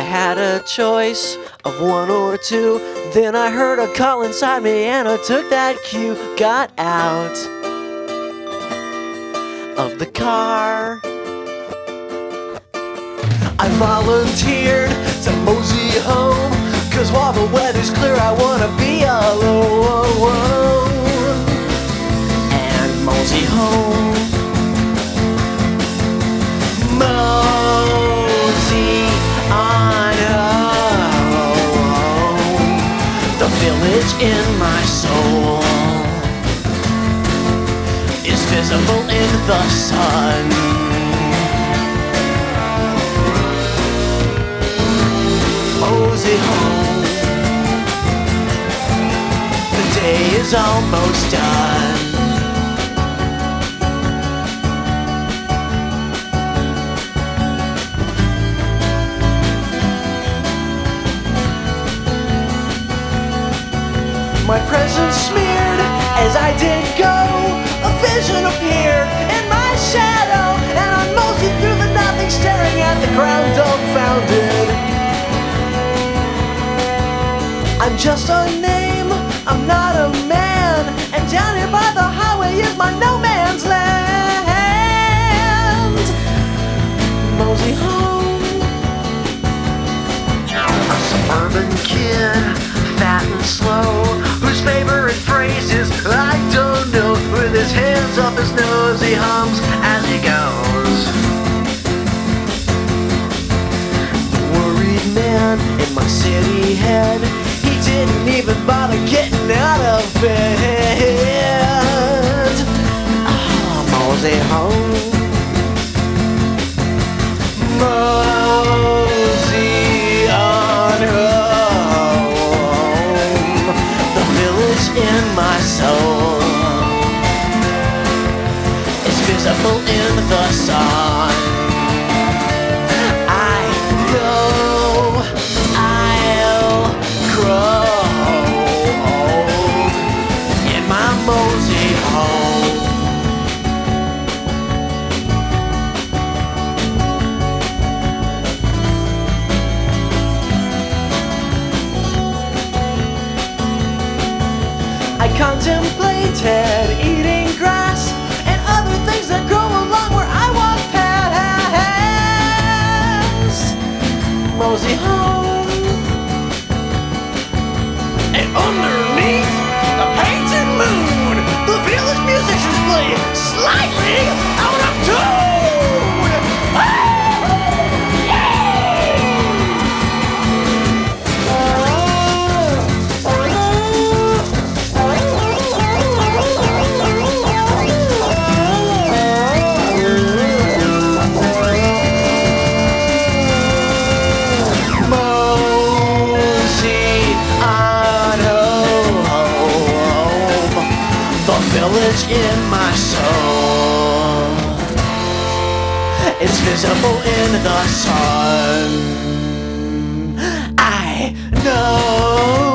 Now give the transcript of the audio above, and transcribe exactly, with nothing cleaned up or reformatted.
had a choice of one or two. Then I heard a call inside me and I took that cue. Got out of the car. I volunteered to mosey home, 'cause while the weather's clear I wanna be alone. And mosey home. Mosey on home. The village in my soul is visible in the sun. Mosey home. The day is almost done. My presence smeared as I did go. A vision appeared in my shadow, and I moseyed through the nothing, staring at the ground dumbfounded. I'm just a name, I'm not a man, and down here by the highway is my no man's land. Mosey home. A suburban kid, fat and slow, whose favorite phrase is I don't know. With his hands up his nose he hums as he goes. The worried man in my city head, he didn't even bother getting out of bed. Ah, mosey home. Mosey on home. The village in my soul is visible in the sun. I know I'll grow in my mosey home. I contemplated eating grass and other things that grow along where I walk past. Mosey home. And underneath the painted moon, the village musicians play slightly out of tune. Village in my soul, it's visible in the sun. I know